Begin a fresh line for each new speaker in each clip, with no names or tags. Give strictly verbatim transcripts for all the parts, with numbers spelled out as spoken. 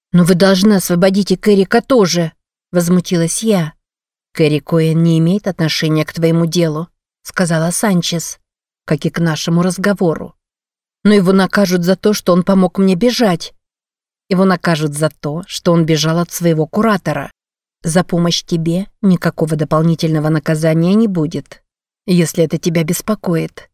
«Но вы должны освободить и Кэрика тоже», — возмутилась я. «Кэрри Коэн не имеет отношения к твоему делу», — сказала Санчес, «как и к нашему разговору. Но его накажут за то, что он помог мне бежать. Его накажут за то, что он бежал от своего куратора. За помощь тебе никакого дополнительного наказания не будет, если это тебя беспокоит.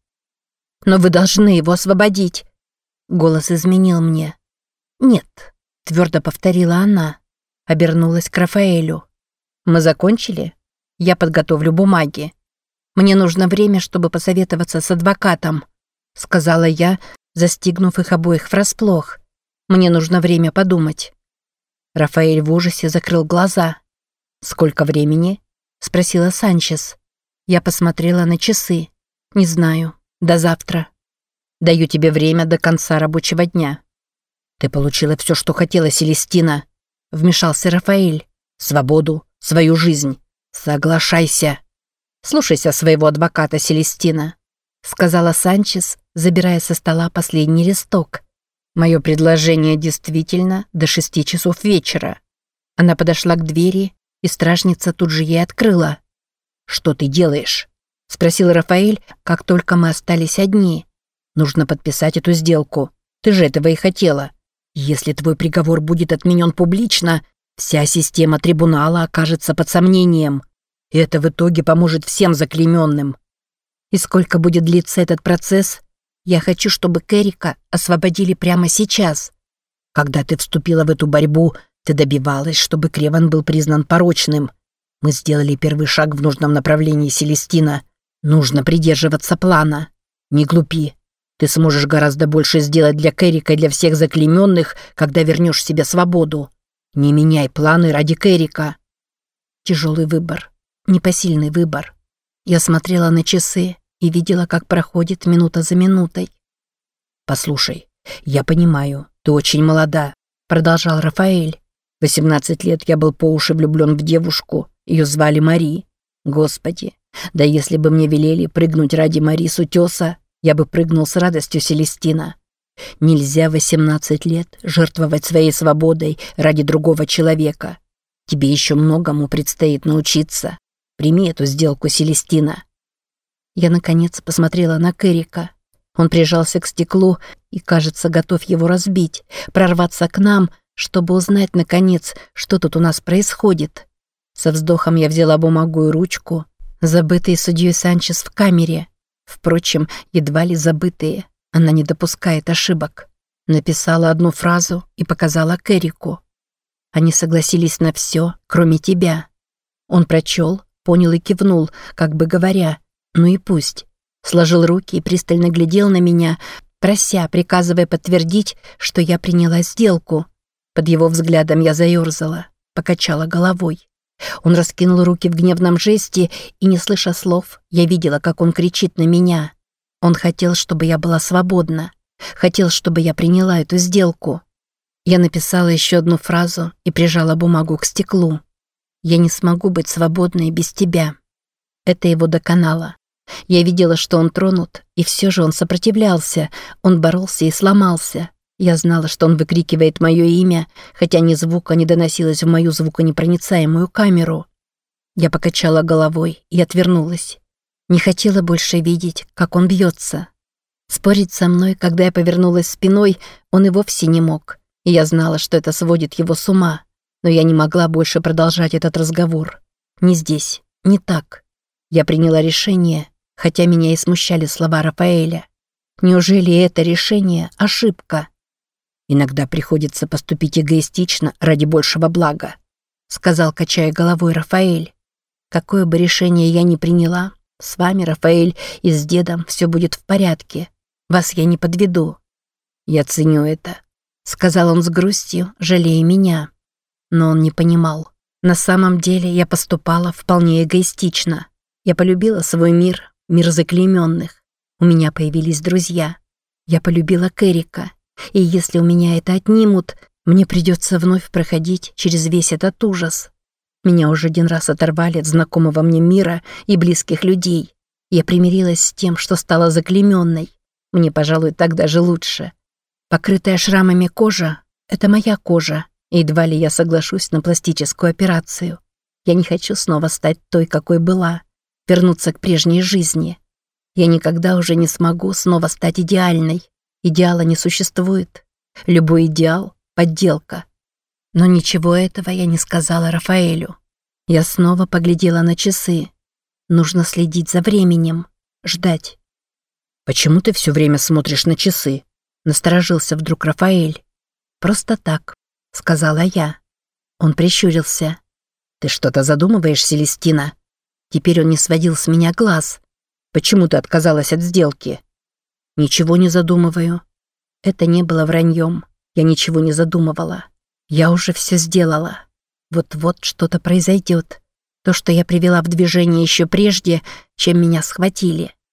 Но вы должны его освободить». Голос изменил мне. «Нет», — твердо повторила она. Обернулась к Рафаэлю. «Мы закончили? Я подготовлю бумаги. Мне нужно время, чтобы посоветоваться с адвокатом», — сказала я, застигнув их обоих врасплох. «Мне нужно время подумать». Рафаэль в ужасе закрыл глаза. «Сколько времени?» — спросила Санчес. Я посмотрела на часы. «Не знаю. До завтра. Даю тебе время до конца рабочего дня». «Ты получила все, что хотела, Селестина», — вмешался Рафаэль. «Свободу, свою жизнь. Соглашайся». «Слушайся своего адвоката, Селестина», — сказала Санчес, забирая со стола последний листок. «Мое предложение действительно до шести часов вечера». Она подошла к двери, и стражница тут же ей открыла. «Что ты делаешь?» — спросил Рафаэль, как только мы остались одни. «Нужно подписать эту сделку. Ты же этого и хотела. Если твой приговор будет отменен публично, вся система трибунала окажется под сомнением. И это в итоге поможет всем заклейменным». «И сколько будет длиться этот процесс? Я хочу, чтобы Кэрика освободили прямо сейчас». «Когда ты вступила в эту борьбу, ты добивалась, чтобы Креван был признан порочным. Мы сделали первый шаг в нужном направлении, Селестина. Нужно придерживаться плана. Не глупи. Ты сможешь гораздо больше сделать для Кэрика и для всех заклейменных, когда вернешь себе свободу. Не меняй планы ради Кэрика». Тяжелый выбор. Непосильный выбор. Я смотрела на часы и видела, как проходит минута за минутой. «Послушай, я понимаю, ты очень молода», — продолжал Рафаэль. «восемнадцать лет я был по уши влюблен в девушку, ее звали Мари. Господи, да если бы мне велели прыгнуть ради Мари с утеса, я бы прыгнул с радостью, Селестина. Нельзя в восемнадцать лет жертвовать своей свободой ради другого человека. Тебе еще многому предстоит научиться. Прими эту сделку, Селестина». Я, наконец, посмотрела на Кэрика. Он прижался к стеклу и, кажется, готов его разбить, прорваться к нам, чтобы узнать, наконец, что тут у нас происходит. Со вздохом я взяла бумагу и ручку, забытые судьей Санчес в камере. Впрочем, едва ли забытые. Она не допускает ошибок. Написала одну фразу и показала Кэрику. «Они согласились на все, кроме тебя». Он прочел, понял и кивнул, как бы говоря: «Ну и пусть». Сложил руки и пристально глядел на меня, прося, приказывая подтвердить, что я приняла сделку. Под его взглядом я заерзала, покачала головой. Он раскинул руки в гневном жесте, и, не слыша слов, я видела, как он кричит на меня. Он хотел, чтобы я была свободна. Хотел, чтобы я приняла эту сделку. Я написала еще одну фразу и прижала бумагу к стеклу. «Я не смогу быть свободной без тебя». Это его доконало. Я видела, что он тронут, и все же он сопротивлялся. Он боролся и сломался. Я знала, что он выкрикивает мое имя, хотя ни звука не доносилось в мою звуконепроницаемую камеру. Я покачала головой и отвернулась. Не хотела больше видеть, как он бьется. Спорить со мной, когда я повернулась спиной, он и вовсе не мог. И я знала, что это сводит его с ума. Но я не могла больше продолжать этот разговор. Не здесь, не так. Я приняла решение, хотя меня и смущали слова Рафаэля. Неужели это решение – ошибка? «Иногда приходится поступить эгоистично ради большего блага», – сказал, качая головой, Рафаэль. «Какое бы решение я ни приняла, с вами, Рафаэль, и с дедом все будет в порядке. Вас я не подведу». «Я ценю это», – сказал он с грустью, жалея меня. Но он не понимал. На самом деле я поступала вполне эгоистично. Я полюбила свой мир, мир заклейменных. У меня появились друзья. Я полюбила Кэрика. И если у меня это отнимут, мне придется вновь проходить через весь этот ужас. Меня уже один раз оторвали от знакомого мне мира и близких людей. Я примирилась с тем, что стала заклейменной. Мне, пожалуй, так даже лучше. Покрытая шрамами кожа — это моя кожа, Едва ли я соглашусь на пластическую операцию. Я не хочу снова стать той, какой была, вернуться к прежней жизни. Я никогда уже не смогу снова стать идеальной. Идеала не существует. Любой идеал – подделка. Но ничего этого я не сказала Рафаэлю. Я снова поглядела на часы. Нужно следить за временем, ждать. «Почему ты все время смотришь на часы?» – насторожился вдруг Рафаэль. «Просто так», – сказала я. Он прищурился. «Ты что-то задумываешь, Селестина?» Теперь он не сводил с меня глаз. «Почему ты отказалась от сделки?» «Ничего не задумываю». Это не было враньем. Я ничего не задумывала. Я уже все сделала. Вот-вот что-то произойдет. То, что я привела в движение еще прежде, чем меня схватили.